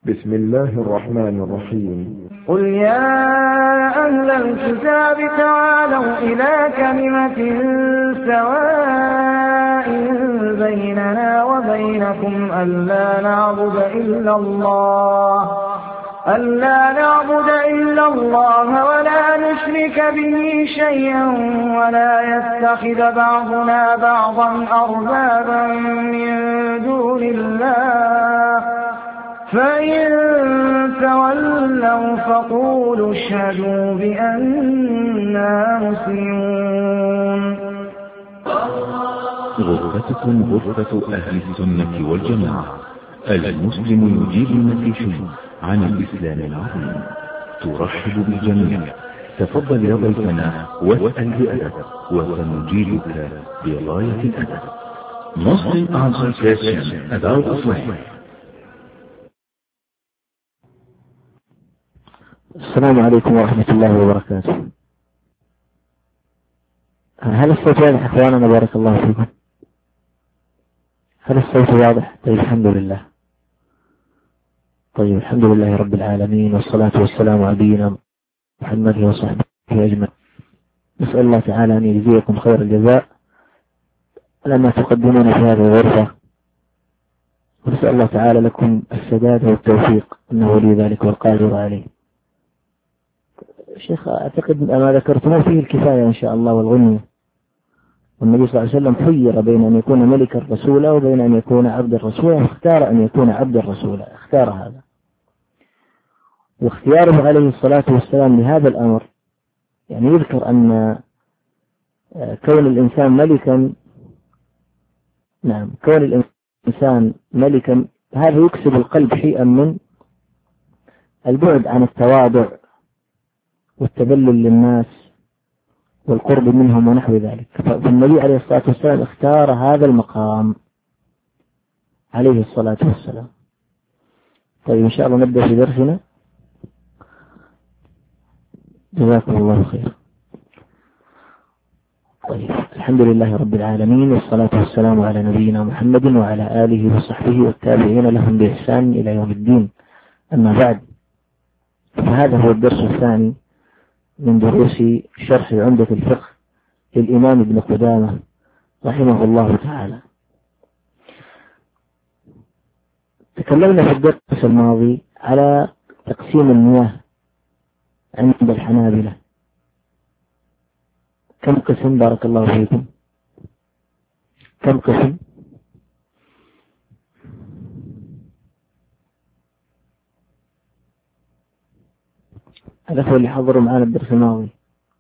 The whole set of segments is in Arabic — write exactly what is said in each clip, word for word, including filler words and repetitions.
بسم الله الرحمن الرحيم. قل يا أهل الكتاب تعالوا إلى كلمة سواء بيننا وبينكم ألا نعبد إلا الله ألا نعبد إلا الله ولا نشرك به شيئا ولا يتخذ بعضنا بعضا أربابا من دون الله فإن تولوا فقولوا اشهدوا بأننا مسلمون. غرفتكم غرفة أهل السنة والجماعة، المسلم يجيب المسيحي عن الإسلام العظيم. ترحب بالجميع. تفضل يا ضيفنا واسأل بأدب وسنجيبك بغاية الأدب. Muslim answer question about Islam. السلام عليكم ورحمة الله وبركاته. هل الصوت واضح أخواننا؟ بارك الله فيكم. هل الصوت واضح؟ طيب الحمد لله. طيب الحمد لله رب العالمين، والصلاة والسلام على نبينا محمد وصحبه أجمعين. نسأل الله تعالى أن يجزيكم خير الجزاء لما تقدمون في هذه الغرفة، ونسأل الله تعالى لكم السداد والتوفيق إنه ولي ذلك والقادر عليه. شيخ أعتقد ما ذكرتموه فيه الكفاية إن شاء الله والغنية. والنبي صلى الله عليه وسلم خير بين أن يكون ملك الرسول وبين أن يكون عبد الرسول، واختار أن يكون عبد الرسول، اختار هذا. واختياره عليه الصلاة والسلام لهذا الأمر يعني يذكر أن كون الإنسان ملكا، نعم كون الإنسان ملكا هذا يكسب القلب شيئا من البعد عن التواضع والتذلل للناس والقرب منهم ونحو ذلك. فالنبي عليه الصلاة والسلام اختار هذا المقام عليه الصلاة والسلام. طيب إن شاء الله نبدأ في درسنا. جزاكم الله خير. طيب الحمد لله رب العالمين، والصلاة والسلام على نبينا محمد وعلى آله وصحبه والتابعين لهم بإحسان إلى يوم الدين. أما بعد، فهذا هو الدرس الثاني من دروس شرح عمدة الفقه للإمام ابن قدامة رحمه الله تعالى. تكلمنا في الدرس الماضي على تقسيم المياه عند الحنابلة. كم قسم بارك الله فيكم؟ كم قسم؟ الأخوة اللي حضروا معنا الدرس الماضي،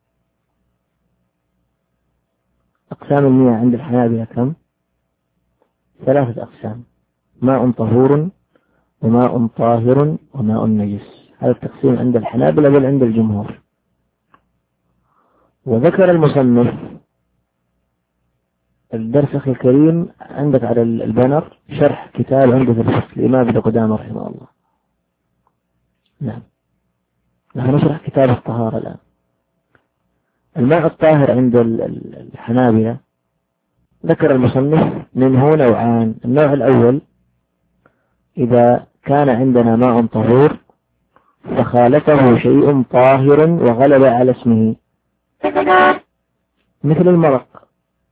أقسام المياه عند الحنابلة كم؟ ثلاثة أقسام: ماء طهور وماء طاهر وماء نجس. هذا التقسيم عند الحنابلة بل عند الجمهور. وذكر المصنف الدرس أخي الكريم عندك على البانر شرح كتاب عمدة الفقه للإمام ابن قدامة رحمه الله. نعم، نحن نشرح كتاب الطهارة الآن. الماء الطاهر عند الحنابلة ذكر المصنف منه نوعان. النوع الأول: إذا كان عندنا ماء طهور فخالطه شيء طاهر وغلب على اسمه، مثل المرق،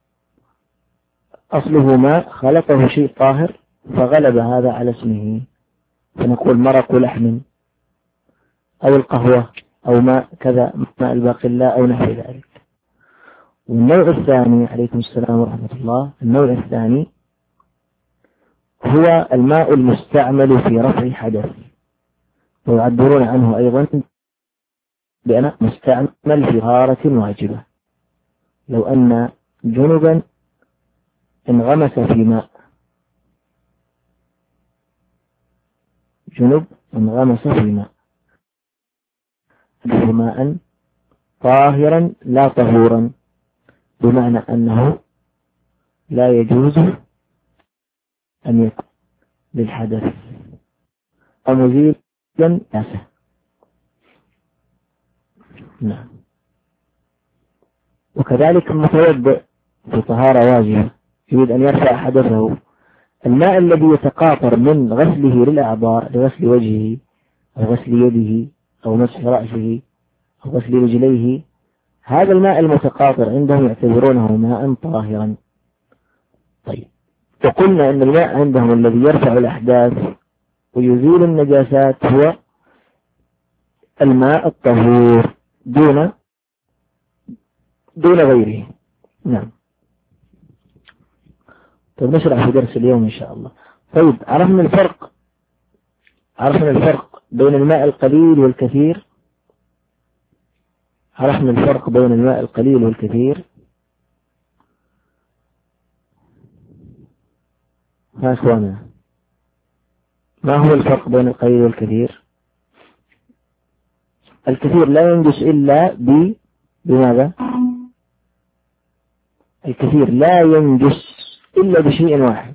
أصله ماء خلطه شيء طاهر فغلب هذا على اسمه، فنقول مرق لحم، أو القهوة، أو ماء كذا، ماء الباقلاء أو نحو ذلك. والنوع الثاني، عليكم السلام ورحمة الله، النوع الثاني هو الماء المستعمل في رفع حدث، ويعبرون عنه أيضا بأن مستعمل في طهارة واجبة. لو أن جنبا انغمس في ماء، جنب انغمس في ماء ماء طاهرا لا طهورا، بمعنى أنه لا يجوز أن يكون للحدث أو مزيلا ناسه. نعم. وكذلك المتوضئ في طهارة واجبة يريد أن يرفع حدثه الماء الذي يتقاطر من غسله للأعضاء لغسل وجهه أو غسل يده أو مسح رأسه أو غسل رجليه، هذا الماء المتقاطر عندهم يعتبرونه ماء طاهرا. طيب، وقلنا أن الماء عندهم الذي يرفع الأحداث ويزيل النجاسات هو الماء الطهور دون دون غيره. نعم. طيب نشرح في درس اليوم إن شاء الله. طيب، عرفنا الفرق عرفنا الفرق بين الماء القليل والكثير عرفنا الفرق بين الماء القليل والكثير. ها أخوانا، ما هو الفرق بين القليل والكثير؟ الكثير لا ينجس إلا ب بماذا؟ الكثير لا ينجس إلا بشيء واحد.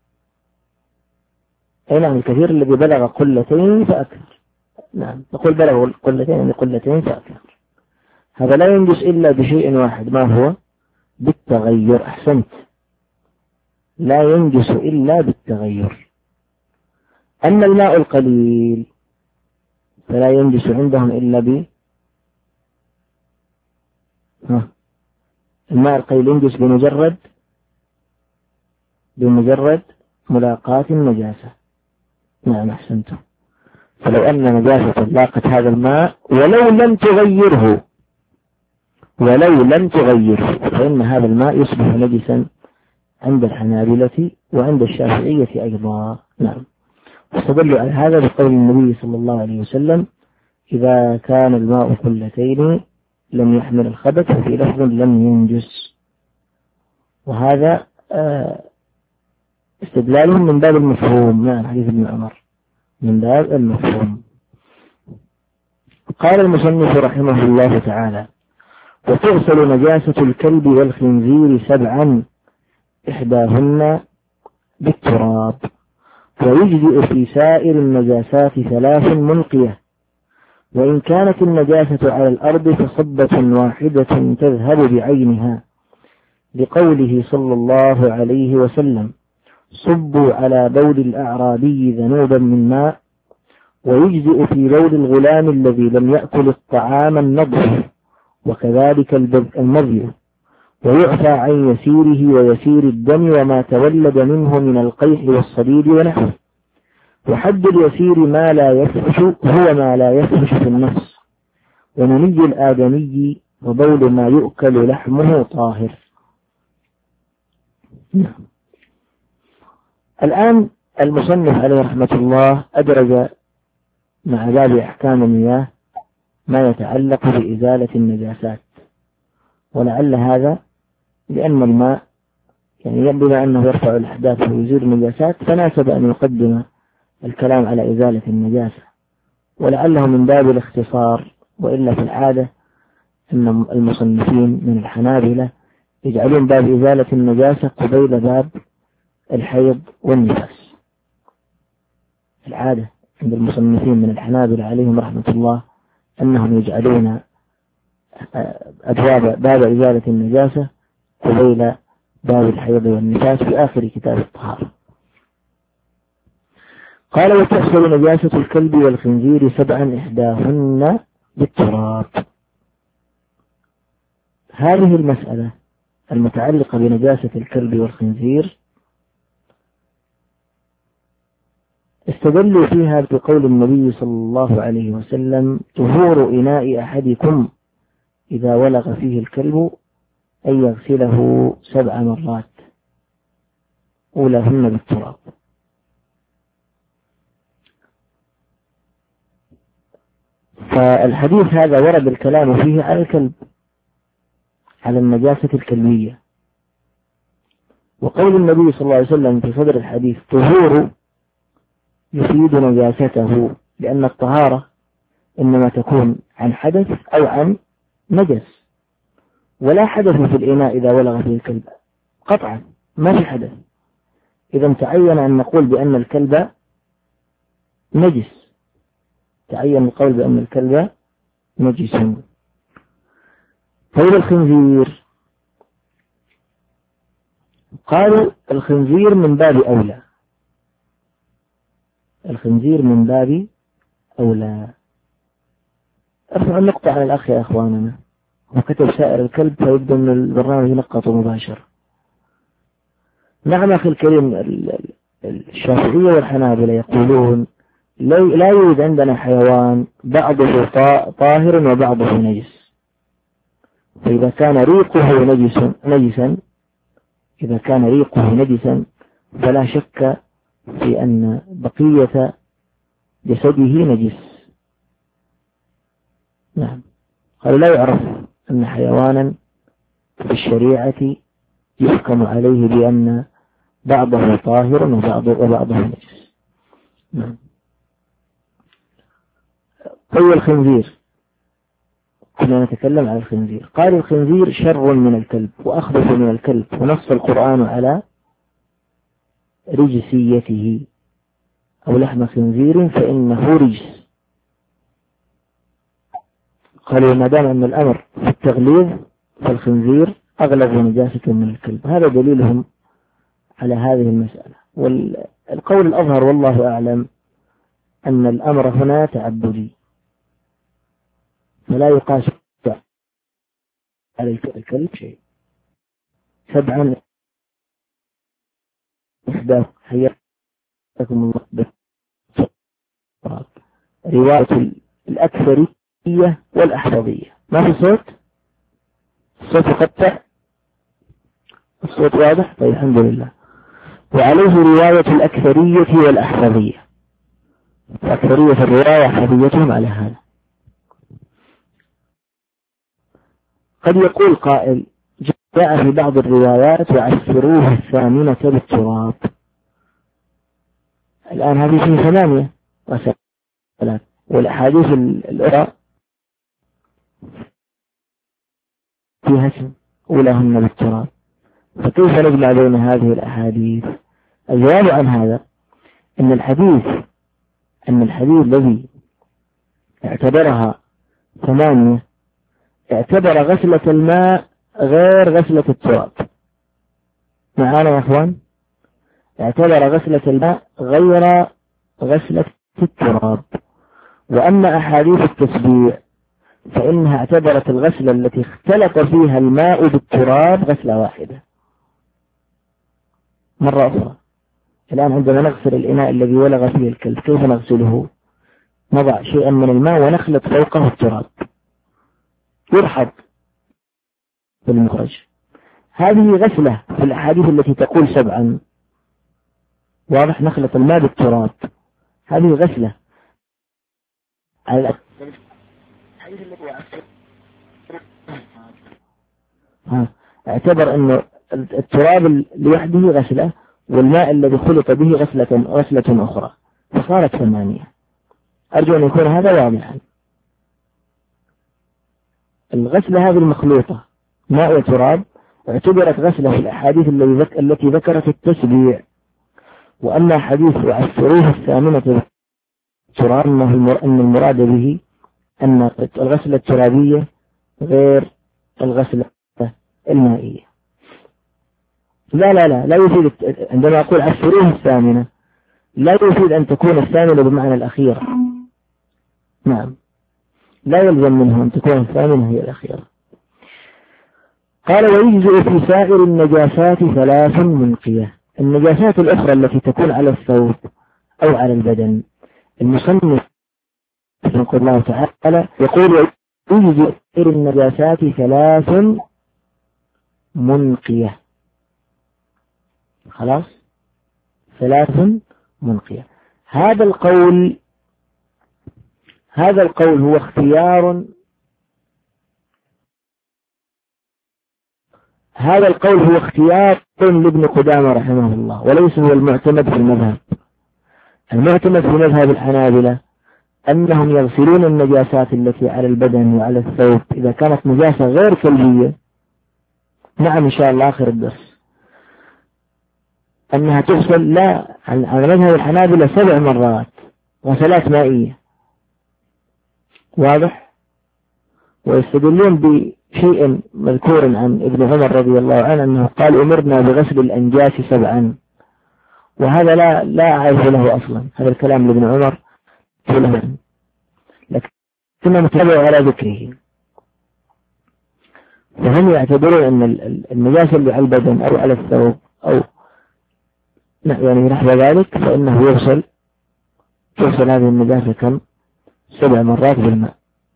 أي نعم، الكثير الذي بلغ قلتين فأكثر. نعم، نقول بلغ قلتين يعني قلتين فأكثر، هذا لا ينجس إلا بشيء واحد. ما هو؟ بالتغير. أحسنت، لا ينجس إلا بالتغير. أما الماء القليل فلا ينجس عندهم إلا ب ها. الماء القليل ينجس بمجرد بمجرد ملاقاة النجاسة. نعم أحسنتم. فلو أن نجاسة لاقت هذا الماء ولو لم تغيره ولو لم تغيره فإن هذا الماء يصبح نجسا عند الحنابلة وعند الشافعية أيضا. نعم. واستدلوا على هذا بقول النبي صلى الله عليه وسلم: إذا كان الماء قلتين لم يحمل الخبث، وفي لفظ لم ينجس. وهذا استدلالهم من باب المفهوم. نعم، حديث ابن عمر من باب المفهوم. قال المصنف رحمه الله تعالى: وتغسل نجاسة الكلب والخنزير سبعا إحداهن بالتراب، ويجزئ في سائر النجاسات ثلاث منقية، وإن كانت النجاسة على الأرض فصبة واحدة تذهب بعينها، لقوله صلى الله عليه وسلم: صبوا على بول الأعرابي ذنوبا من ماء. ويجزئ في بول الغلام الذي لم يأكل الطعام النضح، وكذلك المضي، ويعفى عن يسيره ويسير الدم وما تولد منه من القيح والصديد ونحوه. وحد اليسير ما لا يفحش هو ما لا يفحش في النفس، ومني الآدمي وبول ما يؤكل لحمه طاهر. الآن المصنف عليه رحمة الله أدرج مع باب أحكام المياه ما يتعلق بإزالة النجاسات، ولعل هذا لأن الماء يعني بما أنه يرفع الأحداث ويزيل النجاسات فناسب أن يقدم الكلام على إزالة النجاسة، ولعله من باب الاختصار، وإلا في العادة أن المصنفين من الحنابلة يجعلون باب إزالة النجاسة قبيل باب الحيض والنفاس. العادة عند المصنفين من الحنابلة عليهم رحمة الله أنهم يجعلون أبواب باب إزالة النجاسة قبيل باب الحيض والنفاس في آخر كتاب الطهارة. قال: وتحصل نجاسة الكلب والخنزير سبعا إحداهن بالتراب. هذه المسألة المتعلقة بنجاسة الكلب والخنزير استدلوا فيها بقول النبي صلى الله عليه وسلم: طهور إناء أحدكم إذا ولغ فيه الكلب أن يغسله سبع مرات أولاهن بالتراب. فالحديث هذا ورد الكلام فيه على الكلب، على النجاسة الكلبية. وقول النبي صلى الله عليه وسلم في صدر الحديث طهور يفيد نجاسته، لأن الطهارة إنما تكون عن حدث أو عن نجس، ولا حدث في الإناء إذا ولغ فيه الكلب قطعا، ما في حدث. إذا تعين أن نقول بأن الكلب نجس، تعين القول بأن الكلب نجس. طيب الخنزير، قالوا الخنزير من باب أولى، الخنزير من باب أولى. ارفع النقطة على الأخ يا أخواننا، وكتب سائر الكلب فيبدو أن البرنامج ينقط مباشر. نعم أخي الكريم، الشافعية والحنابلة يقولون لا يوجد عندنا حيوان بعضه طاهر وبعضه نجس، فإذا كان ريقه نجس نجسا إذا كان ريقه نجسا فلا شك في أن بقية جسده نجس. نعم، قال لا يعرف أن حيوانا في الشريعة يحكم عليه بأن بعضه طاهر وبعضه, وبعضه نجس. نعم. طيب الخنزير، كنا نتكلم عن الخنزير. قال الخنزير شر من الكلب وأخبث من الكلب، ونص القرآن على رجسيته، أو لحم خنزير فإنه رجس. قالوا ما دام أن الأمر في التغليظ فالخنزير أغلب نجاسة من الكلب. هذا دليلهم على هذه المسألة. والقول الأظهر والله أعلم أن الأمر هنا تعبدي، فلا يقاس على الكلب شيء. سبعا إحدى حياكم الله بالصواب، رواية الأكثرية والأحفظية. ما في صوت؟ الصوت يقطع؟ الصوت واضح؟ طيب الحمد لله. وعليه رواية الأكثرية والأحفظية، الأكثرية في الرواية أحفظيتهم على هذا. قد يقول قائل جاء في بعض الروايات وعسروه الثامنة بالتراب. الآن هذه في ثمانية وثلاث، والأحاديث الأخرى فيها اسم أولاهن بالتراب، فكيف نجمع بين هذه الأحاديث؟ الجواب عن هذا أن الحديث أن الحديث الذي اعتبرها ثمانية اعتبر غسلة الماء غير غسلة التراب. معانا يا أخوان؟ اعتبر غسلة الماء غير غسلة التراب. وأما أحاديث التسبيع فإنها اعتبرت الغسلة التي اختلط فيها الماء بالتراب غسلة واحدة. مرة أخرى، الآن عندما نغسل الإناء الذي ولغ فيه الكلب كيف نغسله؟ نضع شيئا من الماء ونخلط فوقه التراب يرحب بالمخرج. هذه غسلة في الأحاديث التي تقول سبعا، واضح، نخلط الماء بالتراب، هذه غسلة. على ها اعتبر أنه التراب لوحده غسلة والماء الذي خلط به غسلة غسلة أخرى، فصارت ثمانية. أرجو أن يكون هذا واضحا. الغسلة هذه المخلوطة ماء وتراب اعتبرت غسلة في الأحاديث التي ذكرت التسبيع. وأما حديث وعسروه الثامنة بالتراب أن المراد به أن الغسلة الترابية غير الغسلة المائية. لا لا لا لا يفيد عندما أقول عسروه الثامنة لا يفيد أن تكون الثامنة بمعنى الأخيرة. نعم، لا يلزم منه أن تكون الثامنة هي الأخيرة. قال ويجزئ في سائر النجاسات ثلاث منقية. النجاسات الأخرى التي تكون على الثوب أو على البدن، المصنف رحمه الله تعالى يقول ويجزئ في سائر النجاسات ثلاث منقية. خلاص، ثلاث منقية. هذا القول هذا القول هو اختيار هذا القول هو اختيار لابن قدامة رحمه الله، وليس هو المعتمد في المذهب. المعتمد في مذهب الحنابلة أنهم يغسلون النجاسات التي على البدن وعلى الثوب إذا كانت نجاسة غير كلبية. نعم إن شاء الله آخر الدرس أنها تغسل لا على مذهب الحنابلة سبع مرات غسلات مائية، واضح. ويستدلون بشيء مذكور عن ابن عمر رضي الله عنه أنه قال أمرنا بغسل الأنجاس سبعا، وهذا لا لا أعرف له أصلا، هذا الكلام لابن عمر لكن متابع على ذكره. فهم يعتبرون أن النجاسة اللي على البدن أو على الثوب أو يعني نحو ذلك فإنه يغسل تغسل هذه النجاسة كم؟ سبع مرات بالماء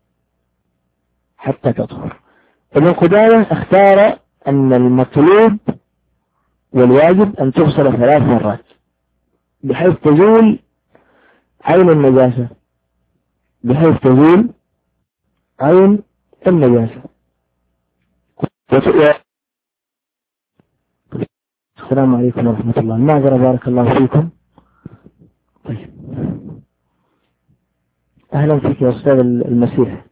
حتى تطهر. ابن قدامة اختار أن المطلوب والواجب أن تغسل ثلاث مرات بحيث تزول عين النجاسة، بحيث تزول عين النجاسة. السلام عليكم ورحمة الله. المعذرة بارك الله فيكم. طيب أهلا فيك يا أستاذ المسيح.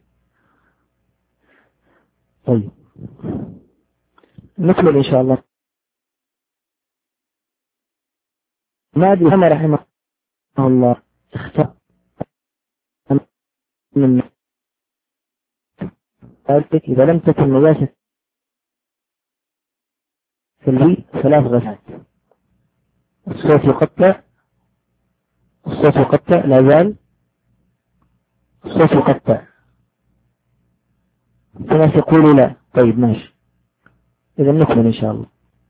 طيب نكمل إن شاء الله. نادي محمد رحمه الله اختار من ذلك إذا لم تكن نجاسة في البيت ثلاث غسلات. الصوت يقطع، الصوت يقطع لا زال، الصوت يقطع. في ناس يقولوا لا. طيب ماشي، إذا نكمل إن شاء الله.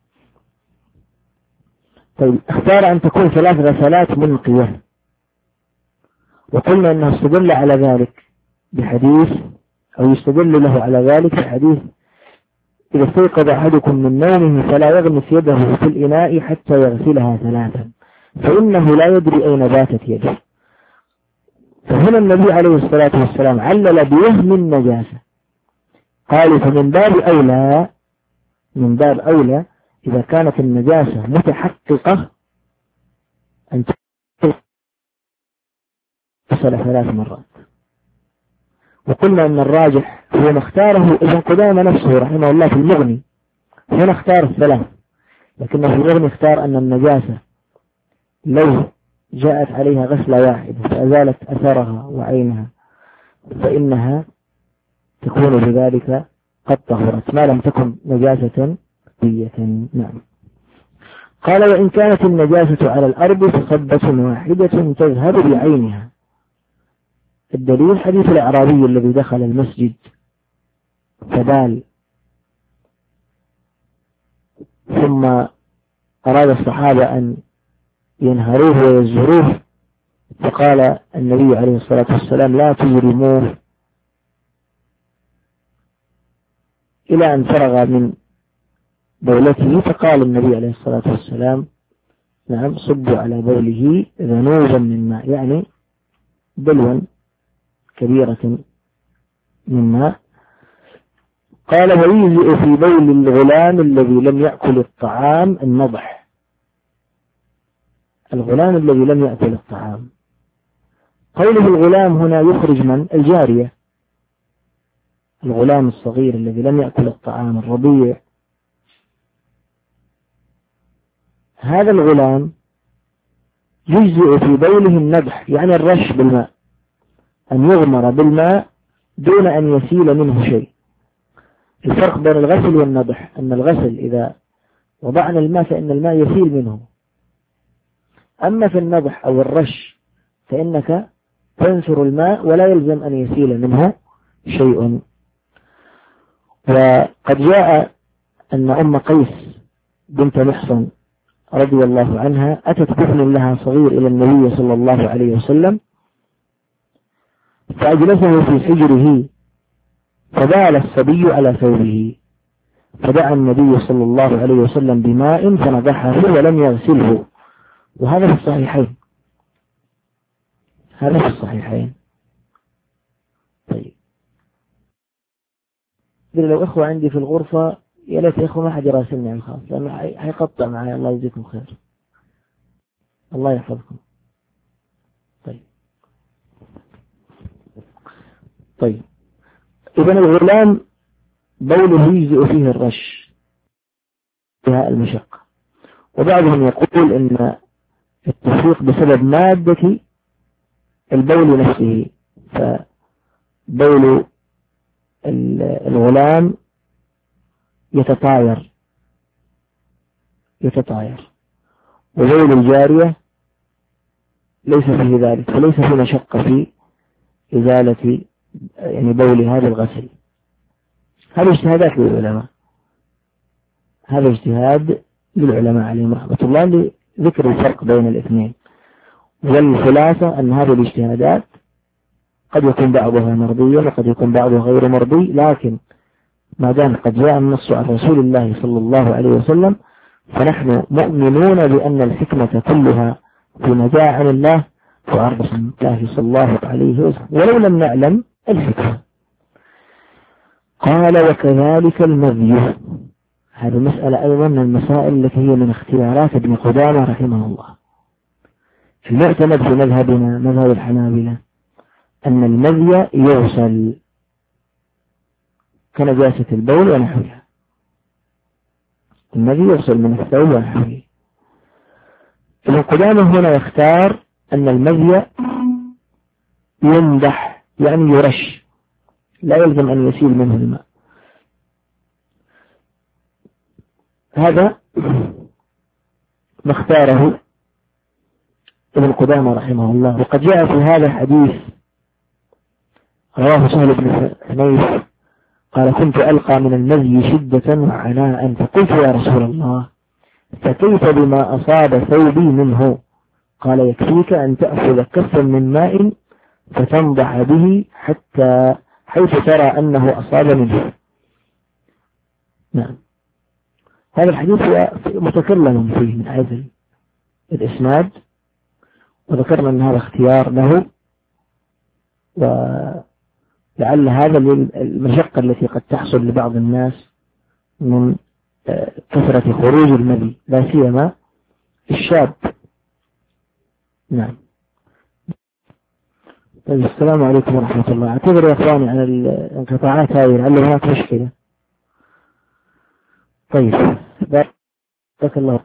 طيب اختار أن تكون ثلاث غسلات منقية، وقلنا أنه استدل على ذلك بحديث أو يستدل له على ذلك بحديث إذا استيقظ أحدكم من نومه فلا يغمس يده في الإناء حتى يغسلها ثلاثا فإنه لا يدري أين باتت يده. فهنا النبي عليه الصلاة والسلام علل بوهم النجاسة، قالوا فمن باب أولى من باب أولى إذا كانت النجاسة متحققة أن تغسل ثلاث مرات. وقلنا أن الراجح هو ما اختاره ابن قدامة نفسه رحمه الله في المغني، هنا اختار الثلاث، لكنه في المغني اختار أن النجاسة لو جاءت عليها غسلة واحدة فأزالت أثرها وعينها فإنها تكون بذلك قد طهرت ما لم تكن نجاسة بية. نعم. قال وإن كانت النجاسة على الأرض فصبة واحدة تذهب بعينها. الدليل حديث الأعرابي الذي دخل المسجد فبال ثم أراد الصحابة أن ينهروه ويزهروه فقال النبي عليه الصلاة والسلام لا تجرموه إلى أن فرغ من بولته. فقال النبي عليه الصلاة والسلام نعم صبوا على بوله ذنوبا من ماء، يعني دلوا كبيرة من ماء. قال ويجزئ في بول الغلام الذي لم يأكل الطعام النضح. الغلام الذي لم يأكل الطعام، قوله الغلام هنا يخرج من الجارية، الغلام الصغير الذي لم يأكل الطعام الرضيع. هذا الغلام يجزئ في بوله النضح يعني الرش بالماء، أن يغمر بالماء دون أن يسيل منه شيء. الفرق بين الغسل والنضح أن الغسل إذا وضعنا الماء فإن الماء يسيل منه، أما في النضح أو الرش فإنك تنثر الماء ولا يلزم أن يسيل منه شيء. وقد جاء أن أم قيس بنت محصن رضي الله عنها أتت طفل لها صغير إلى النبي صلى الله عليه وسلم فأجلسه في حجره فبال الصبي على ثوبه فدعا النبي صلى الله عليه وسلم بماء فنضحه ولم يغسله. وهذا في الصحيحين، هذا في الصحيحين. طيب لو إخوة عندي في الغرفة يا ليت يا إخوة ما حد يراسلني عن الخاص لأنه حيقطع معي. الله يجزيكم خير، الله يحفظكم. طيب طيب إذن الغلام بوله يجزئ فيه الرش فيها المشقة. وبعضهم يقول إن التفريق بسبب مادة البول نفسه، فبول الغلام يتطاير يتطاير وبول الجارية ليس فيه ذلك، فليس في مشقة في إزالة يعني بولها بالغسل. هذا اجتهادات للعلماء، هذا اجتهاد للعلماء عليهم رحمة الله لذكر الفرق بين الاثنين. والخلاصة أن هذه الاجتهادات قد يكون بعضها مرضيا وقد يكون بعضها غير مرضي، لكن ما دام قد جاء النص عن رسول الله صلى الله عليه وسلم فنحن مؤمنون بأن الحكمة كلها فيما جاء عن الله وعن رسول الله صلى الله عليه وسلم ولو لم نعلم الحكمة. قال وكذلك المذي. هذه مسألة أيضا من المسائل التي هي من اختيارات ابن قدامة رحمه الله. المعتمد في مذهبنا مذهب الحنابلة أن المذي يغسل كنجاسة البول ونحوها، المذي يغسل من الثوب ونحوه. ابن قدامة هنا يختار أن المذي يمدح يعني يرش، لا يلزم أن يسيل منه الماء. هذا ما اختاره ابن قدامة رحمه الله. وقد جاء في هذا الحديث رواه سهل بن حنيف قال كنت ألقى من المذي شدة وعناء فقلت يا رسول الله فكيف بما أصاب ثوبي منه؟ قال يكفيك أن تأخذ كفا من ماء فتنضح به حتى حيث ترى أنه أصاب منه. نعم، هذا الحديث متكلم فيه من حيث الإسناد، وذكرنا أن هذا اختيار له، ولعل هذا المشقة التي قد تحصل لبعض الناس من كثرة خروج المذي لا سيما الشاب. نعم. طيب السلام عليكم ورحمة الله. اعتذر يا اخواني عن الانقطاعات هذه لعل هناك مشكلة. طيب بارك الله.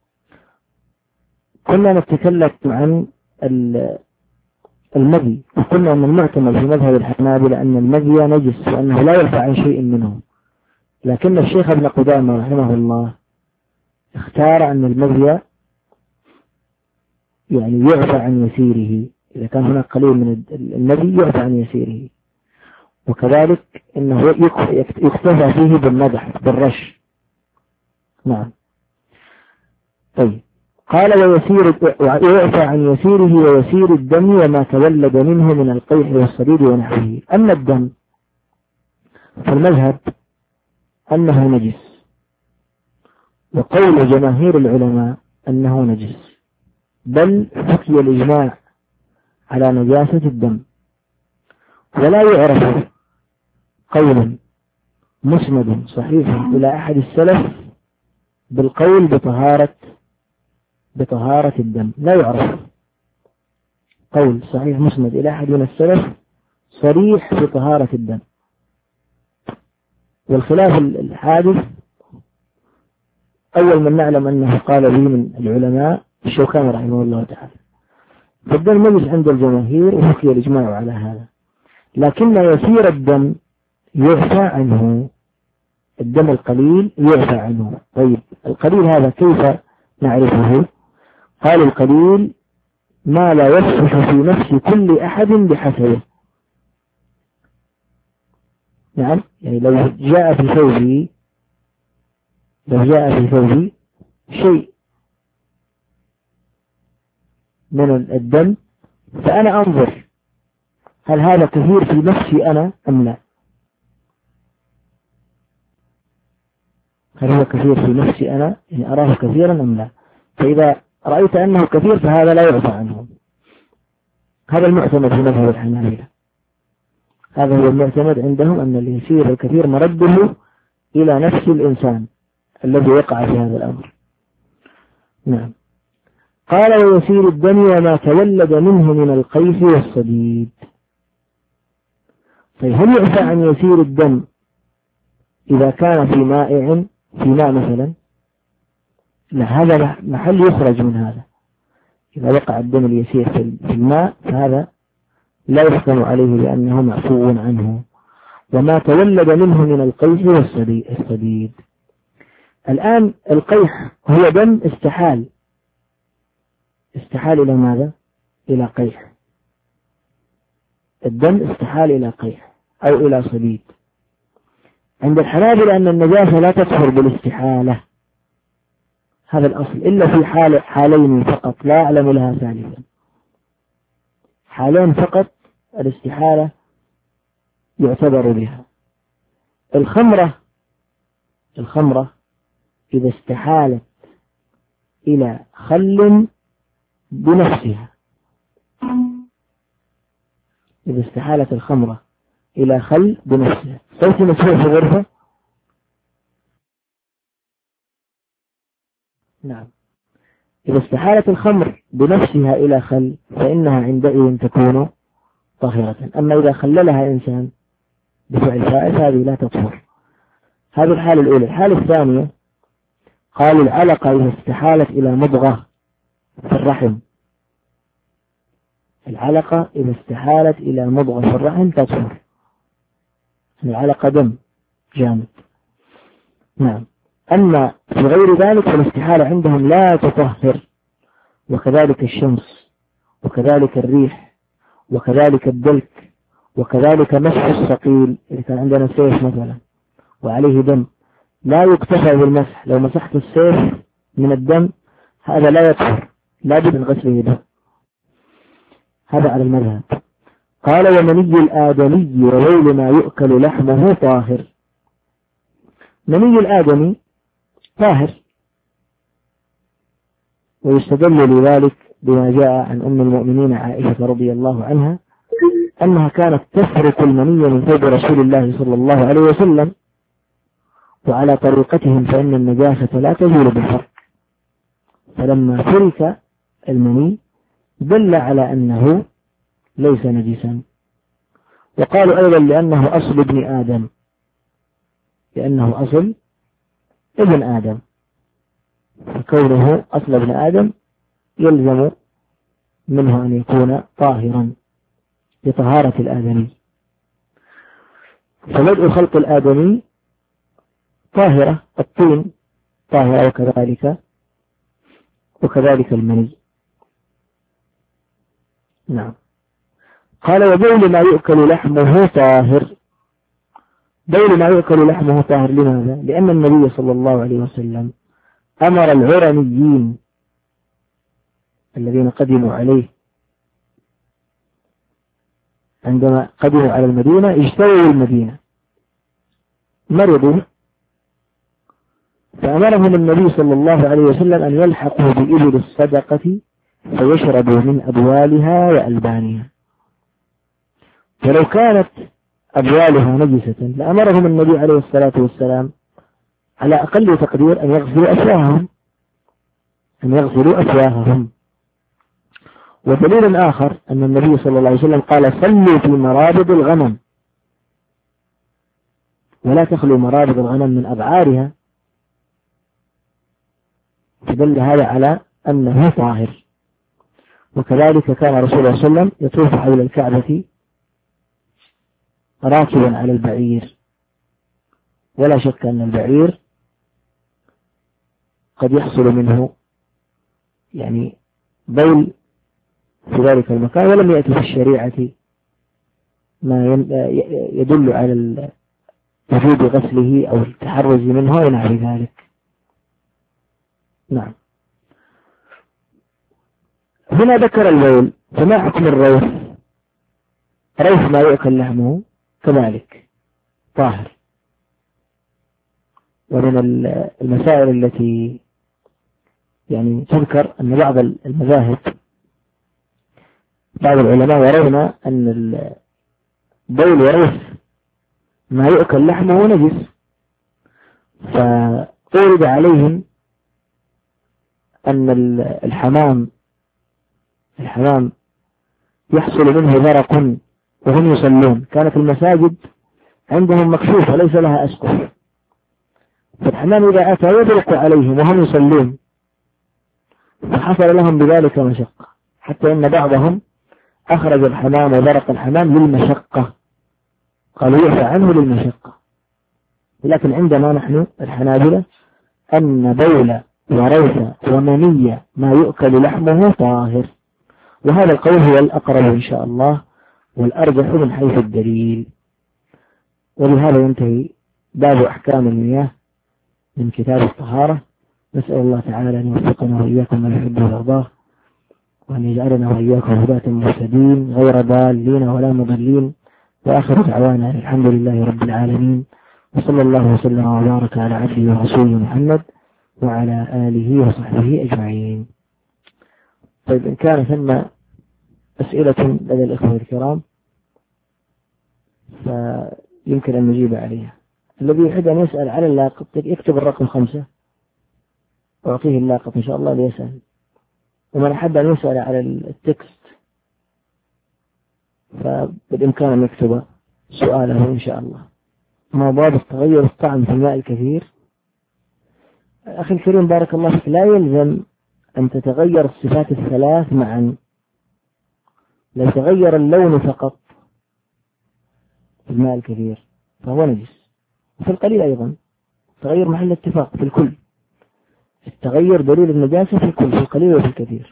كنا نتكلم عن المذي وقلنا أن المعتمد في مذهب الحنابلة أن المذي نجس وأنه لا يرفع عن شيء منه، لكن الشيخ ابن قدامة رحمه الله اختار أن المذي يعني يعفى عن يسيره، إذا كان هناك قليل من المذي يعفى عن يسيره، وكذلك أنه يكتفى فيه بالنضح بالرش. نعم. طيب قال ويسير ويعفى عن يسيره ويسير الدم وما تولد منه من القيح والصديد ونحوه. أما الدم فالمذهب أنه نجس، وقول جماهير العلماء أنه نجس، بل حكي الإجماع على نجاسة الدم، ولا يعرف قول مسند صحيح إلى أحد السلف بالقول بطهارة بطهارة الدم، لا يعرف قول صحيح مسند إلى أحد من السلف صريح بطهارة الدم. والخلاف الحادث أول من نعلم أنه قال به من العلماء الشوكاني رحمه الله تعالى، فالدم نجس عند الجماهير وحكي الإجماع على هذا، لكن يسير الدم يعفى عنه، الدم القليل يعفى عنه. طيب القليل هذا كيف نعرفه؟ قال القليل ما لا يصلح في نفس كل أحد بحسبه. نعم، يعني لو جاء في ثوبي لو جاء في ثوبي شيء من الدم فأنا أنظر هل هذا كثير في نفسي أنا أم لا، هل هو كثير في نفسي أنا يعني أراه كثيرا أم لا. فإذا رأيت أنه كثير فهذا لا يعفى عنه. هذا المعتمد في مذهب الحنابلة، هذا هو المعتمد عندهم أن اليسير الكثير مرده إلى نفس الإنسان الذي وقع في هذا الأمر. نعم. قال ويسير الدم وما تولد منه من القيح والصديد. طيب هل يعفى عن يسير الدم إذا كان في مائع في ماء مثلا؟ لا، هذا محل يخرج من هذا. إذا وقع الدم اليسير في الماء فهذا لا يحكم عليه لأنه معفو عنه. وما تولد منه من القيح والصديد. الآن القيح هو دم استحال استحال إلى ماذا؟ إلى قيح. الدم استحال إلى قيح أو إلى صديد. عند الحنابلة أن النجاسة لا تطهر بالاستحالة، هذا الأصل، إلا في حال حالين فقط لا أعلم لها ثالثا. حالين فقط الاستحالة يعتبر بها. الخمرة الخمرة إذا استحالت إلى خل بنفسها، إذا استحالت الخمرة إلى خل بنفسها، صوت مسموع في غرفة؟ نعم. إذا استحالت الخمر بنفسها إلى خل فإنها عندئذ تكون طاهرة. أما إذا خللها إنسان بفعل فائل هذه لا تطهر. هذه الحالة الأولى. الحالة الثانية قالوا العلقة إذا استحالت إلى مضغة في الرحم، العلقة إذا استحالت إلى مضغة في الرحم تطهر. العلقة دم جامد. نعم. أما في غير ذلك فالاستحالة عندهم لا تطهر، وكذلك الشمس، وكذلك الريح، وكذلك الدلك، وكذلك مسح الثقيل. إذا كان عندنا سيف مثلا وعليه دم لا يكتفى بالمسح، لو مسحت السيف من الدم هذا لا يطهر، لا بد من غسله دم. هذا على المذهب. قال ومني الآدمي وغير ما يؤكل لحمه طاهر. مني الآدمي طاهر، ويستدل لذلك بما جاء عن أم المؤمنين عائشة رضي الله عنها أنها كانت تفرق المني من ثوب رسول الله صلى الله عليه وسلم، وعلى طريقتهم فإن النجاسة لا تزول بالفرق، فلما فرق المني دل على أنه ليس نجسا. وقالوا أيضا لأنه أصل ابن آدم، لأنه أصل ابن آدم، فكونه أصل ابن آدم يلزم منه أن يكون طاهرا لطهارة الآدمي. فبدء خلق الآدمي طاهرة، الطين طاهرة، وكذلك وكذلك المني. نعم. قال وبول ما يؤكل لحمه طاهر. بول ما يؤكل لحمه طاهر لماذا؟ لأن النبي صلى الله عليه وسلم أمر العرنيين الذين قدموا عليه عندما قدموا على المدينة اجتووا المدينة مرضوا، فأمرهم النبي صلى الله عليه وسلم أن يلحقوا بإبل الصدقة فيشربوا من أبوالها وألبانها. فلو كانت أبوالها نجسة لأمرهم النبي عليه الصلاة والسلام على أقل تقدير أن يغسلوا أفواههم أن يغسلوا أفواههم. ودليل آخر أن النبي صلى الله عليه وسلم قال صلوا في مرابض الغنم، ولا تخلوا مرابض الغنم من أبعارها، فدل هذا على أنه طاهر. وكذلك كان رسول الله صلى الله عليه وسلم يطوف حول الكعبة راكبا على البعير، ولا شك أن البعير قد يحصل منه يعني بول في ذلك المكان، ولم يأتي في الشريعة ما يدل على وجوب غسله أو التحرز منه ونحو ذلك. نعم. هنا ذكر البول، فما حكم الروث؟ روث ما يؤكل لحمه كذلك طاهر. ومن المسائل التي يعني تذكر أن بعض المذاهب بعض العلماء يرون أن البول وروث ما يؤكل لحمه نجس، فأورد عليهم أن الحمام الحمام يحصل منه ذرق وهم يصلون، كانت المساجد عندهم مكشوفة ليس لها أسقف، فالحمام إذا أتى يدرق عليهم وهم يصلون، فحصل لهم بذلك مشقة، حتى إن بعضهم أخرج الحمام وذرق الحمام للمشقة، قالوا يعفى عنه للمشقة. ولكن عندنا نحن الحنابلة أن بول وريث ومنية ما يؤكل لحمه طاهر. وهذا القول هو الأقرب إن شاء الله والأرجح من حيث الدليل. ولهذا ينتهي باب أحكام المياه من كتاب الطهارة. نسأل الله تعالى أن يوفقنا وإياكم من يحب ويرضاه، وأن يجعلنا وإياكم هداة مهتدين غير ضالين ولا مضلين. وآخر دعوانا الحمد لله رب العالمين، وصلى الله وسلم وبارك على عبده ورسوله محمد وعلى آله وصحبه أجمعين. طيب، إن كان ثم أسئلة لدى الإخوة الكرام فيمكن أن نجيب عليها. الذي يحب أن يسأل على اللاقط يكتب الرقم خمسة أعطيه اللاقط إن شاء الله ليسأل. ومن أحب أن يسأل على التكست فبالإمكان أن يكتب سؤاله إن شاء الله. ما باب تغير الطعم في الماء الكثير؟ أخي الكريم بارك الله فيك، لا يلزم أن تتغير الصفات الثلاث معا. لو تغير اللون فقط في الماء الكثير فهو نجس، وفي القليل أيضا تغير محل اتفاق في الكل. التغير دليل النجاسة في الكل، في القليل وفي الكثير.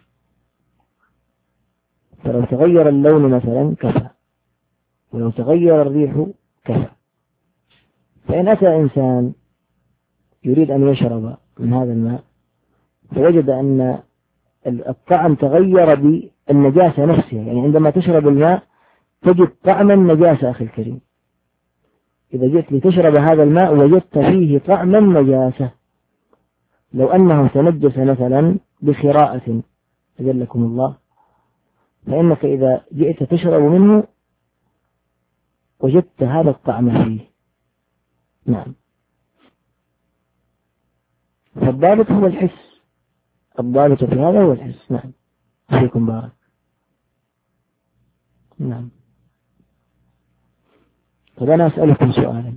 فلو تغير اللون مثلا كفى، ولو تغير الريح كفى. فإن أتى إنسان يريد أن يشرب من هذا الماء فوجد أن الطعم تغير بالنجاسة نفسها، يعني عندما تشرب الماء تجد طعم النجاسة. أخي الكريم، إذا جئت لتشرب هذا الماء وجدت فيه طعم النجاسة، لو أنه تنجس مثلا بخراءة أجلكم الله، فإنك إذا جئت تشرب منه وجدت هذا الطعم فيه. نعم. فالضابط هو الحس، الضابط في هذا هو الحس. نعم. عليكم بارك. نعم. طيب، أنا أسألكم سؤالا.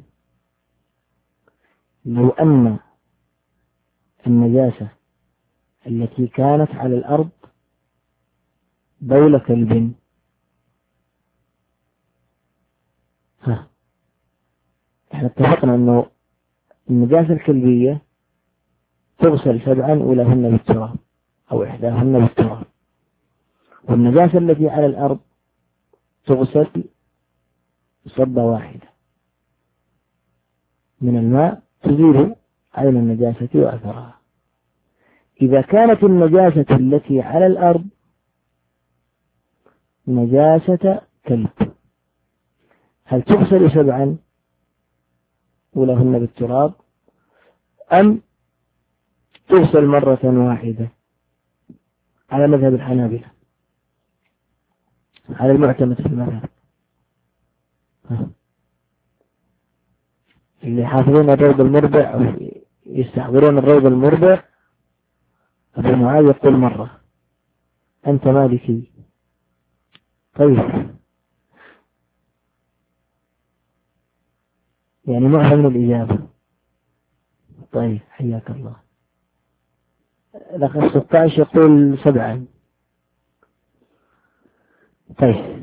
لو أن النجاسة التي كانت على الأرض بول كلب، ها احنا اتفقنا أنه النجاسة الكلبية تغسل سبعا أولاهن بالتراب أو إحداهن بالتراب، والنجاسة التي على الأرض تغسل صبة واحدة من الماء تزيل عين النجاسة وأثرها. إذا كانت النجاسة التي على الأرض نجاسة كلب، هل تغسل سبعا أولاهن بالتراب أم تغسل مرة واحدة على مذهب الحنابلة، على المعتمد في المذهب؟ اللي حافظون الروض المربع أو يستحضرون الروض المربع، أبو معاذ يقول مرة. أنت مالكي. طيب، يعني معهم الإجابة. طيب، حياك الله. الأخ ستة عشر يقول سبعا. طيب،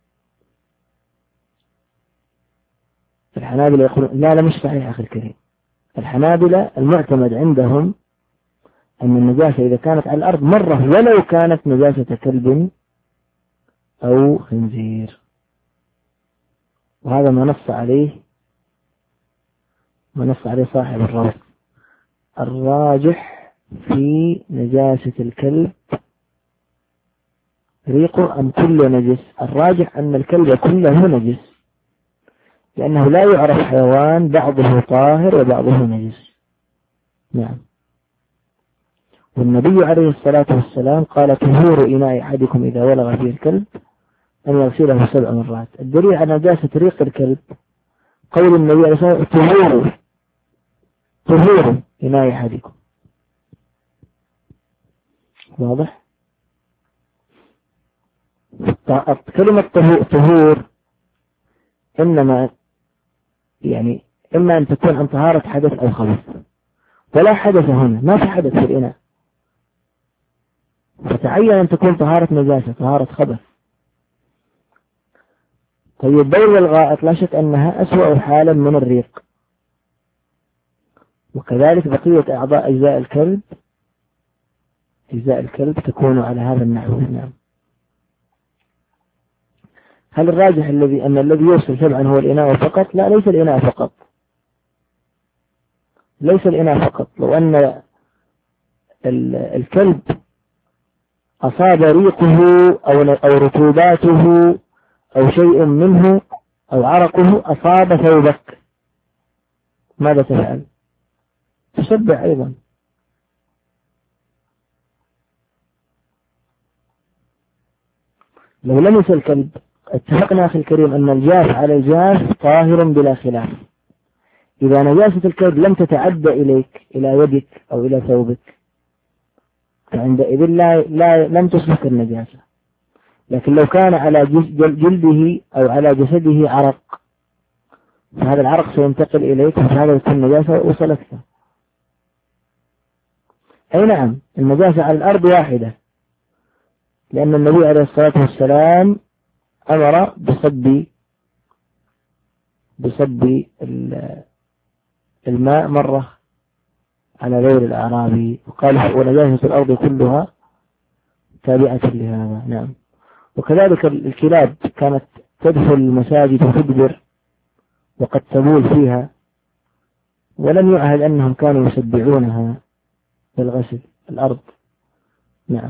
الحنابلة يقولون لا لا مش صحيح أخي الكريم. الحنابلة المعتمد عندهم أن النجاسة إذا كانت على الأرض مرة ولو كانت نجاسة كلب أو خنزير، وهذا ما نص عليه ما نص عليه صاحب الروض. الراجح في نجاسة الكلب ريقه أم كله نجس؟ الراجح أن الكلب كله نجس، لأنه لا يعرف حيوان بعضه طاهر وبعضه نجس. نعم. والنبي عليه الصلاة والسلام قال: طهور إناء أحدكم إذا ولغ فيه الكلب أن يغسله سبع مرات. الدليل على نجاسة ريق الكلب قول النبي عليه الصلاة والسلام: طهور طهور إناء أحدكم. واضح؟ كلمة طهور إنما يعني إما أن تكون عن طهارة حدث أو خبث، ولا حدث هنا، ما في حدث في الإناء، فتعين أن تكون طهارة نجاسة، طهارة خبث. طيب، البول والغائط لا شك أنها أسوأ حالا من الريق، وكذلك بقية أعضاء أجزاء الكلب إزاء الكلب تكون على هذا النحو. نعم. هل الراجح الذي أن الذي يوصل سبعا هو الإناء فقط؟ لا، ليس الإناء فقط، ليس الإناء فقط. لو أن الكلب أصاب ريقه أو أو رطوباته أو شيء منه أو عرقه أصاب ثوبك، ماذا تفعل؟ تشبع أيضا. لو لمس الكلب، اتفقنا أخي الكريم أن الجاف على الجاف طاهر بلا خلاف. إذا نجاسة الكلب لم تتعدى إليك إلى يدك أو إلى ثوبك فعندئذ لا, لا لم تصبح النجاسة. لكن لو كان على جلده أو على جسده عرق فهذا العرق سينتقل إليك فهذا يكون نجاسة وصلتك. أي نعم، النجاسة على الأرض واحدة، لأن النبي عليه الصلاة والسلام أمر بصب بصب الماء مرة على غير الأعرابي وقال ونجاسة الأرض كلها تابعة لهذا. نعم. وكذلك الكلاب كانت تدخل المساجد وتدبر وقد تبول فيها ولم يعهد أنهم كانوا يسبعونها بالغسل الأرض. نعم.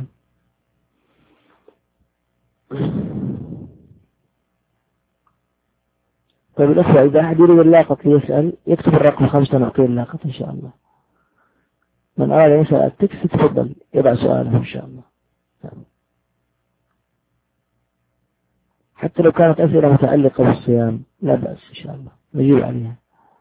طيب الأخوة، إذا أحد يريد اللاقط ليسأل يكتب الرقم خمسة نعطيه اللاقط إن شاء الله. من أراد أن يسأل التكست تفضل يضع سؤاله إن شاء الله. حتى لو كانت أسئلة متعلقة بالصيام لا بأس إن شاء الله نجيب عليها.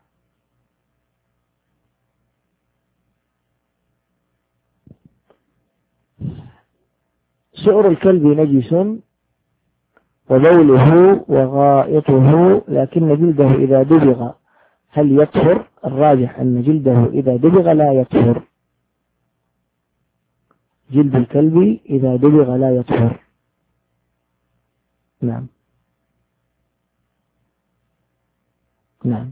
سؤر الكلب نجس وبوله وغائطه لكن جلده إذا دبغ هل يطهر؟ الراجح أن جلده إذا دبغ لا يطهر. جلد الكلب إذا دبغ لا يطهر. نعم. نعم.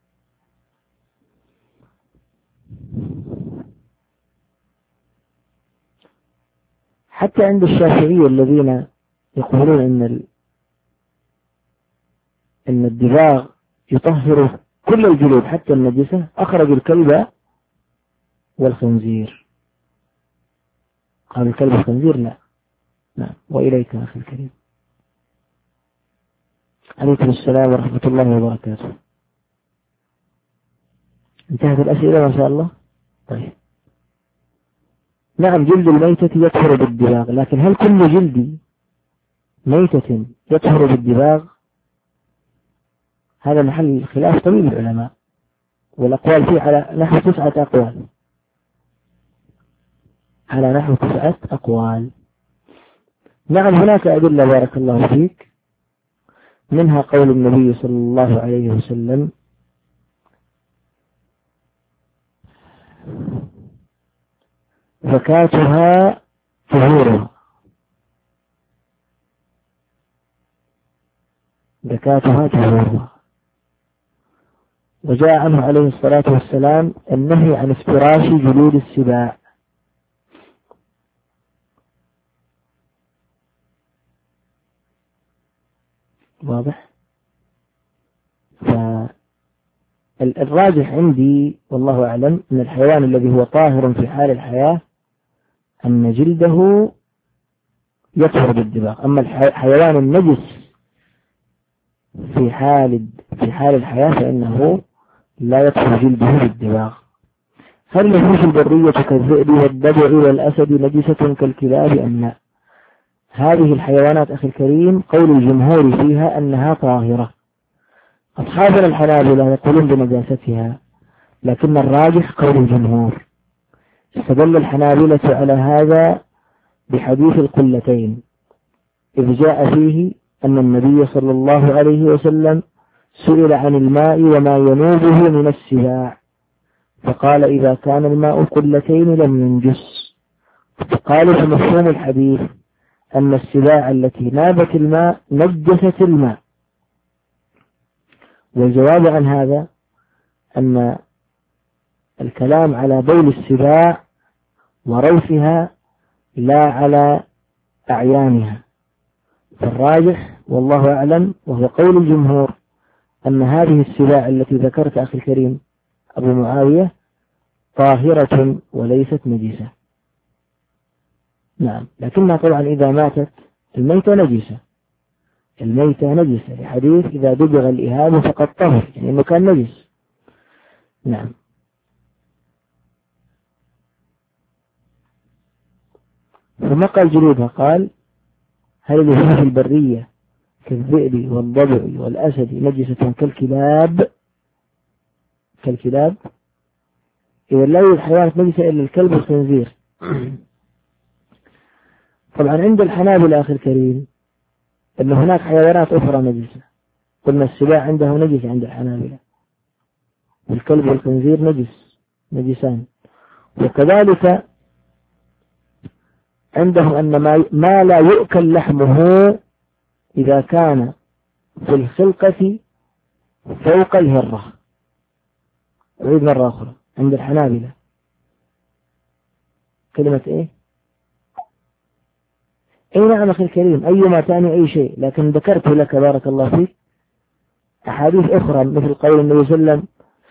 حتى عند الشافعية الذين يقولون إن ال... إن الدباغ يطهر كل الجلود حتى النجسة أخرج الكلب والخنزير. قال الكلب والخنزير لا. نعم. وإليك أخي الكريم. عليكم السلام ورحمة الله وبركاته. انتهت الأسئلة ما شاء الله. طيب. نعم، جلد الميتة يطهر بالدباغ، لكن هل كل جلد ميتة يطهر بالدباغ؟ هذا محل خلاف طويل العلماء، والأقوال فيه على نحو تسعة أقوال على نحو تسعة أقوال. نعم، هناك أدلة بارك الله فيك، منها قول النبي صلى الله عليه وسلم زكاتها طهورها، زكاتها طهورها. وجاء عنه عليه الصلاة والسلام النهي عن افتراش جلود السباع. واضح؟ فالراجح عندي والله أعلم أن الحيوان الذي هو طاهر في حال الحياة أن جلده يطهر بالدباغ، أما الحيوان النجس في حال في حال الحياة فإنه لا يطهر جلده بالدباغ. هل الوحوش البرية كالذئب والضبع والأسد نجسة كالكلاب أم لا؟ هذه الحيوانات أخي الكريم قول الجمهور فيها أنها طاهرة. أصحابنا الحنابلة يقولون بنجاستها، لكن الراجح قول الجمهور. استدل الحنابلة على هذا بحديث القلتين إذ جاء فيه أن النبي صلى الله عليه وسلم سئل عن الماء وما ينوبه من السباع فقال إذا كان الماء قلتين لم ينجس. فقالوا فمفهوم الحديث أن السباع التي نابت الماء نجست الماء. والجواب عن هذا أن الكلام على بول السباع وروثها لا على أعيانها. فالراجح والله أعلم وهو قول الجمهور أن هذه السباع التي ذكرت أخي الكريم أبو معاوية طاهرة وليست نجسة. نعم، لكنها طبعا إذا ماتت الميتة نجسة، الميتة نجسة لحديث إذا دبغ الإهاب فقد طهر، يعني أنه كان نجس. نعم. ثم قال جلودها، قال هل اللي في البرية كالذئب والضبع والأسد نجسة كالكلاب كالكلاب إذا لا يوجد حيوانات نجسة إلا الكلب والخنزير. طبعا عند الحنابلة أخي الكريم أن هناك حيوانات أخرى نجسة، قلنا السباع عنده نجس عند الحنابلة، والكلب والخنزير نجس نجسان. وكذلك عندهم أن ما لا يؤكل لحمه إذا كان في الخلقة فوق الهرة. أعيد مرة أخرى، عند الحنابلة كلمة إيه؟ أي نعم أخي الكريم، أيما تعني أي شيء، لكن ذكرت لك بارك الله فيك أحاديث أخرى مثل قول النبي صلى الله عليه وسلم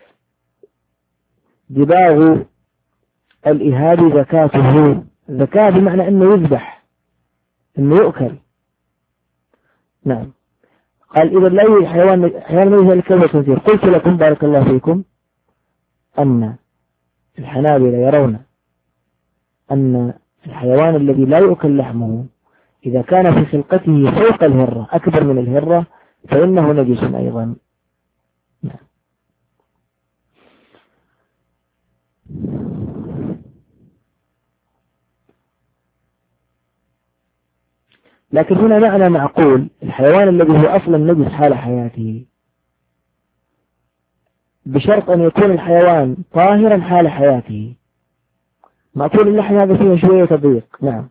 دباغ الإهاب زكاته. زكاة بمعنى أنه يذبح، أنه يؤكل. نعم. قال إذا لا يوجد حيوان حيوان ميت الكلب والخنزير. قلت لكم بارك الله فيكم أن الحنابلة يرون أن الحيوان الذي لا يؤكل لحمه إذا كان في خلقته فوق الهرة أكبر من الهرة فإنه نجس أيضا. نعم. لكن هنا معنى معقول، الحيوان الذي هو أصلا نجس حال حياته، بشرط أن يكون الحيوان طاهرا حال حياته. مأكول اللحم هذا فيه شوية تضييق. نعم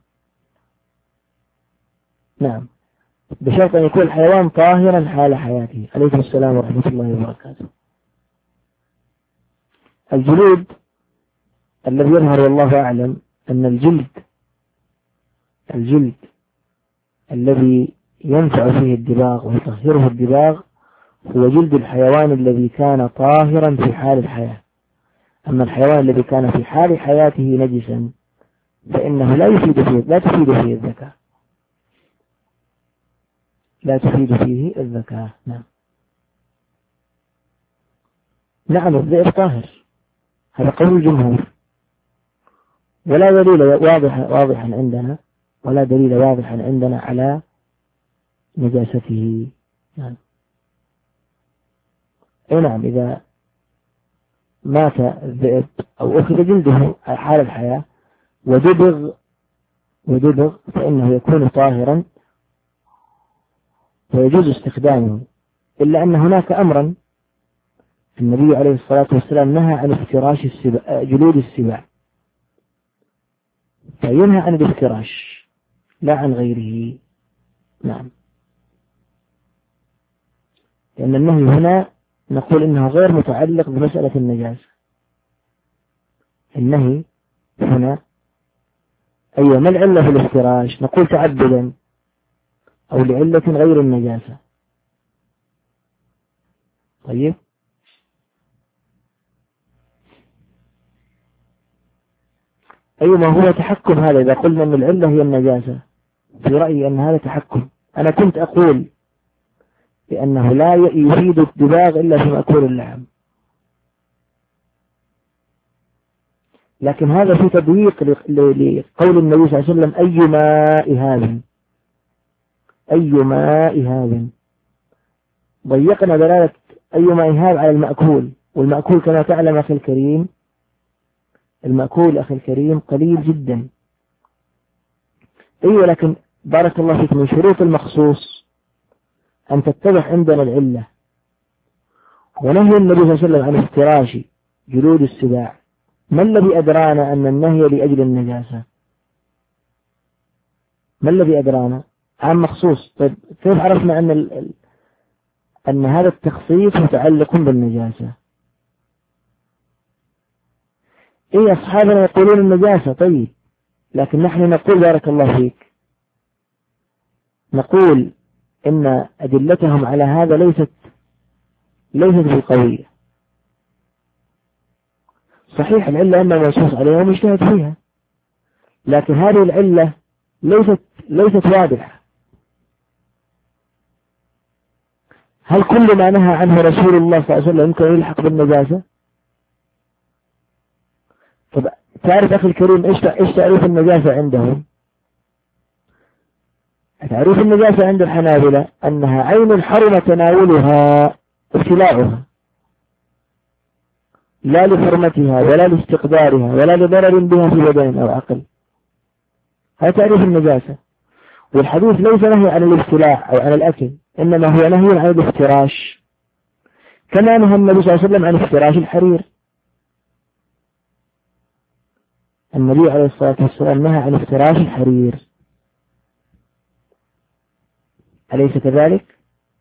نعم، بشرط أن يكون الحيوان طاهرا حال حياته. عليكم السلام ورحمة الله وبركاته. الجلود الذي يظهر والله أعلم أن الجلد الجلد الذي ينفع فيه الدباغ ويطهره الدباغ هو جلد الحيوان الذي كان طاهرا في حال الحياة. أما الحيوان الذي كان في حال حياته نجسا فإنه لا يفيد فيه لا تفيد فيه الزكاة لا تفيد فيه الزكاة. نعم نعم، الذئب طاهر، هذا قول الجمهور، ولا دليل واضح واضحا عندنا ولا دليل واضحا عندنا على نجاسته. نعم. أي نعم، إذا مات الذئب أو أخذ جلده حال الحياة ودبغ ودبغ فإنه يكون طاهرا ويجوز استخدامه، إلا أن هناك أمرا النبي عليه الصلاة والسلام نهى عن افتراش السبع جلود السبع، فينهى عن الافتراش لا عن غيره. نعم، لأن النهي هنا نقول إنه غير متعلق بمسألة النجاسة. النهي هنا أيوة، ما العلة في الافتراش؟ نقول تعبدا أو لعلة غير النجاسة. طيب، أيوة، ما هو تحكم هذا إذا قلنا أن العلة هي النجاسة؟ في رأيي أن هذا تحكم. أنا كنت أقول بأنه لا يفيد الدباغ إلا في مأكول اللحم، لكن هذا في تضييق لقول النبي صلى الله عليه وسلم أي ماء هذا أي ماء هذا، ضيقنا دلالة أي ماء هذا على المأكول، والمأكول كما تعلم أخي الكريم المأكول أخي الكريم قليل جدا. أيوة، لكن بارك الله فيك من شروط المخصوص أن تتضح عندنا العلة. ونهي النبي صلى الله عليه وسلم عن افتراش جلود السباع، ما الذي أدرانا أن النهي لأجل النجاسة؟ ما الذي أدرانا؟ عام مخصوص. طيب كيف عرفنا أن ال... أن هذا التخصيص متعلق بالنجاسة؟ إيه، أصحابنا يقولون النجاسة. طيب لكن نحن نقول بارك الله فيك، نقول إن أدلتهم على هذا ليست ليست بالقوية. صحيح العلة أما منصوص عليها ومجتهد فيها، لكن هذه العلة ليست ليست واضحة. هل كل ما نهى عنه رسول الله صلى الله عليه وسلم يمكن أن يلحق بالنجاسة؟ طب تعرف أخي الكريم إيش إيش تعريف النجاسة عندهم؟ تعريف النجاسة عند الحنابلة أنها عين حرم تناولها ابتلاعها، لا لحرمتها ولا لاستقدارها ولا لضرر بها في بدن أو عقل. هذا تعريف النجاسة. والحديث ليس نهي عن الابتلاع أو عن الأكل، إنما هو نهي عن الافتراش، كما نهى النبي صلى الله عليه وسلم عن افتراش الحرير. النبي عليه الصلاة والسلام نهى عن افتراش الحرير، أليس كذلك؟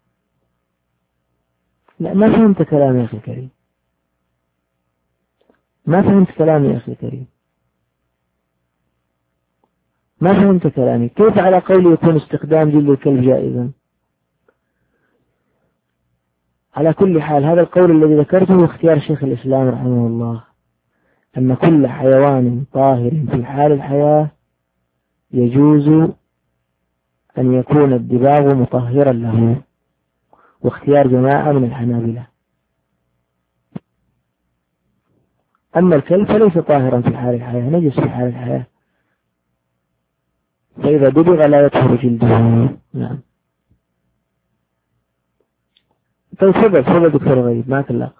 لا، ما فهمت كلامي يا أخي الكريم، ما فهمت كلامي يا أخي الكريم، ما فهمت كلامي. كيف على قولي يكون استخدام جلد الكلب جائزا؟ على كل حال هذا القول الذي ذكرته هو اختيار شيخ الإسلام رحمه الله، أن كل حيوان طاهر في حال الحياة يجوز أن يكون الدباغ مطهرا له، واختيار جماعة من الحنابلة. أما الكلب فليس طاهرا في حال الحياة، نجس في حال الحياة، فإذا دبغ لا يطهر جلده. نعم. طيب تفضل تفضل دكتور غريب، معك الله.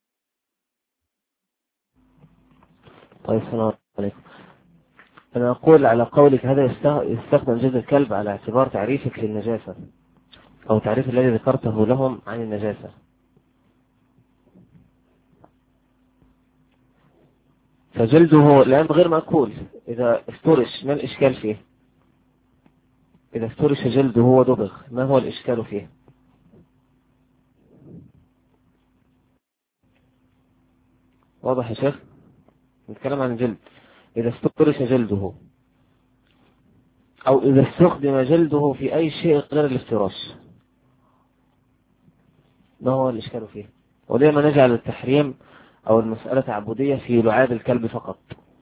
طيب السلام عليكم. أنا أقول على قولك هذا يستخدم جلد الكلب على اعتبار تعريفك للنجاسة أو تعريف الذي ذكرته لهم عن النجاسة، فجلده الآن غير مأكول إذا افترش، ما الإشكال فيه؟ إذا افترش جلده ودبغ ما هو الإشكال فيه؟ واضح يا شيخ؟ نتكلم عن الجلد. إذا افترش جلده أو إذا استخدم جلده في أي شيء غير الافتراش ما هو الإشكال فيه؟ ولما نجعل التحريم أو المسألة تعبدية في لعاب الكلب فقط؟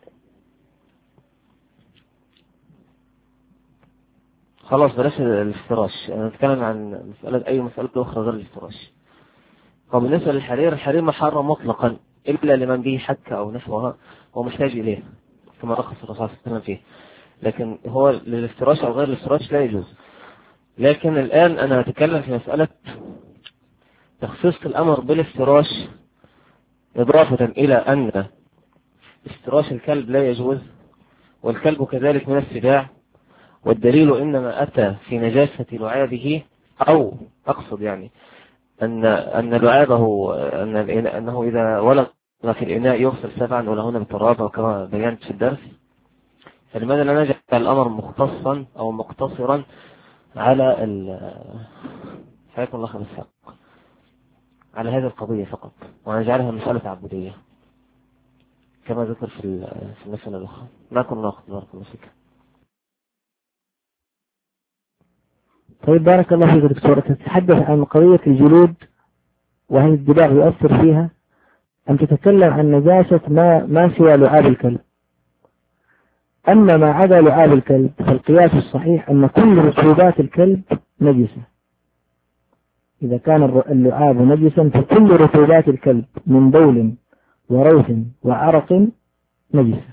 خلاص بلاش الافتراش، أنا نتكلم عن مسألة أي مسألة أخرى غير الافتراش. وبالنسبة للحرير، الحرير محرم مطلقا إلا لمن به حك أو نحوها هو محتاج إليه كما رخص الرسول صلى الله عليه وسلم فيه، لكن هو للافتراش أو غير الافتراش لا يجوز. لكن الآن أنا أتكلم في مسألة تخصيص الأمر بالافتراش إضافة إلى أن افتراش الكلب لا يجوز والكلب كذلك من السباع، والدليل إنما أتى في نجاسة لعابه، أو أقصد يعني أن أن لعابه أن أنه إذا ولغ في الإناء يغسل سبعا ولهن بالتراب وكما بينت في الدرس. فلماذا لا نجعل الأمر مختصا أو مقتصرا على ال حياكم الله خير الحق على هذه القضية فقط، ونجعلها مسألة تعبدية كما ذكر في في المسألة الأخرى؟ ما كنا نأخذ بارك الله فيك. طيب بارك الله فيك دكتور، تتحدث عن قضية الجلود وهل الدباغ يؤثر فيها، أم تتكلم عن نجاسة ما ما سوى لعاب الكلب؟ أما ما عدا لعاب الكلب فالقياس الصحيح أن كل رطوبات الكلب نجسة. إذا كان اللعاب نجسا فكل رطوبات الكلب من بول وروث وعرق نجسة.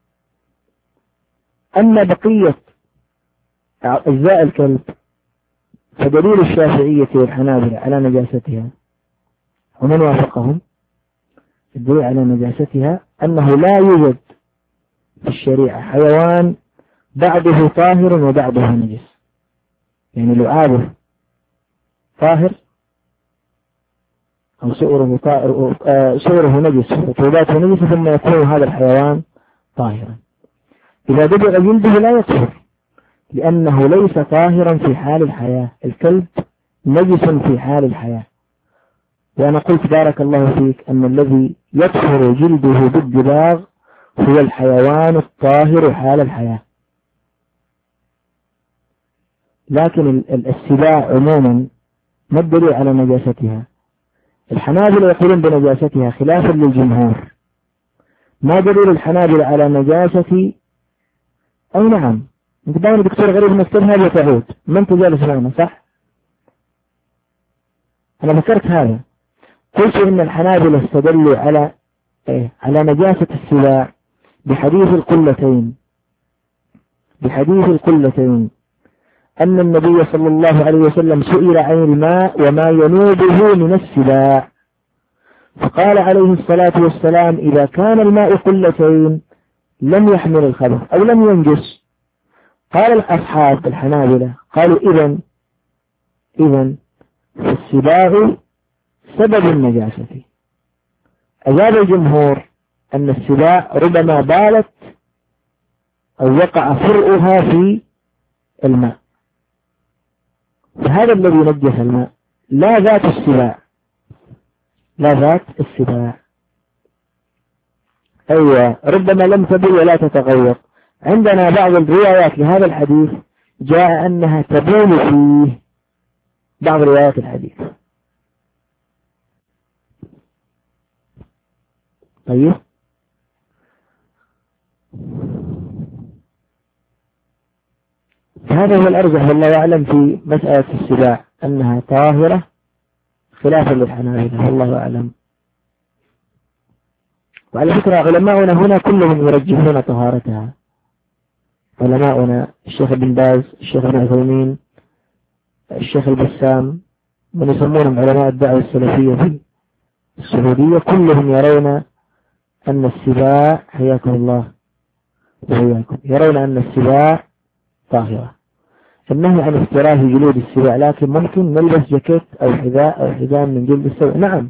أما بقية أجزاء الكلب فدليل الشافعية والحنابلة على نجاستها ومن وافقهم الدليل على نجاستها أنه لا يوجد في الشريعة حيوان بعضه طاهر وبعضه نجس، يعني لعابه طاهر أو سؤره طاهر سؤره نجس رطوباته نجسة ثم يكون هذا الحيوان طاهرا. إذا دبغ جلده لا يطهر لأنه ليس طاهرا في حال الحياة، الكلب نجس في حال الحياة. وأنا قلت بارك الله فيك أن الذي يطهر جلده بالدباغ هو الحيوان الطاهر حال الحياة، لكن السباع عموما ما الدليل على نجاستها؟ الحنابلة يقولون بنجاستها خلافا للجمهور. ما دليل الحنابلة على نجاسة؟ أي نعم، أنت دائما دكتور غريب مكتبها وتعود، ما أنت جالس معنا صح؟ أنا ذكرت هذا، قلت إن الحنابلة استدلوا على إيه؟ على نجاسة السباع بحديث القلتين، بحديث القلتين أن النبي صلى الله عليه وسلم سئل عن الماء وما ينوبه من السباع، فقال عليه الصلاة والسلام إذا كان الماء قلتين لم يحمل الخبث أو لم ينجس. قال الأصحاب الحنابلة قالوا إذن إذن السباع سبب النجاسة. أجاب الجمهور أن السباع ربما بالت أو وقع فرؤها في الماء، فهذا الذي نجس الماء لا ذات السباع، لا ذات السباع. أيوة، ربما لم تبل ولا تتغير. عندنا بعض الروايات لهذا الحديث جاء أنها تبول فيه، بعض روايات الحديث. طيب، هذا هو الأرجح والله أعلم في مسألة السباع أنها طاهرة خلافا للحنابلة والله أعلم. وعلى فكرة علماؤنا هنا كلهم يرجحون طهارتها، علماؤنا الشيخ ابن باز، الشيخ ابن عثيمين، الشيخ البسام، من يسمونهم علماء الدعوة السلفية في السعودية، كلهم يرون أن السباع حياكم الله وحياكم يرون أن السباع طاهرة. النهي عن افتراس جلود السباع، لكن ممكن نلبس جاكيت أو حذاء أو حزام من جلد السباع، نعم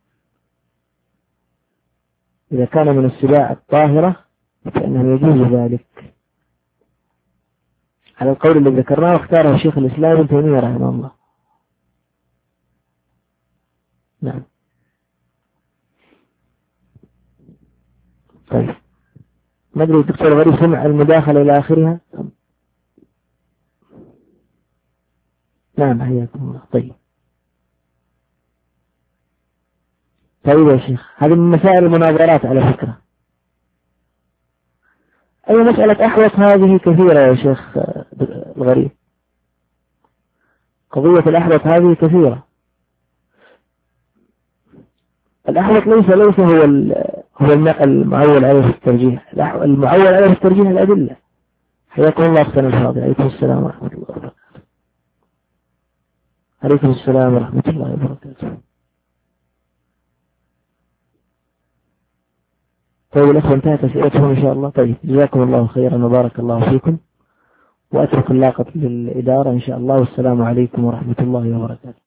إذا كان من السباع الطاهرة فإنه يجوز ذلك على القول الذي ذكرناه واختاره شيخ الإسلام ابن تيمية رحمه الله. نعم. طيب، ما أدري الدكتور غريب سمع المداخلة إلى آخرها؟ نعم حياكم الله. طيب طيب يا شيخ، هذه من مسائل المناظرات على فكرة. أي مسألة أحوط هذه كثيرة يا شيخ الغريب، قضية الأحوط هذه كثيرة. الأحوط ليس ليس هو هو المعول عليه في الترجيح، المعول عليه في الترجيح الأدلة. حياكم الله أختنا الفاضلة، عليكم السلام ورحمة الله وبركاته. عليكم السلام ورحمة الله وبركاته. طيب الأخوة انتهت أسئلتهم إن شاء الله. طيب جزاكم الله خيرا وبارك الله فيكم، وأترك اللاقة للإدارة إن شاء الله، والسلام عليكم ورحمة الله وبركاته.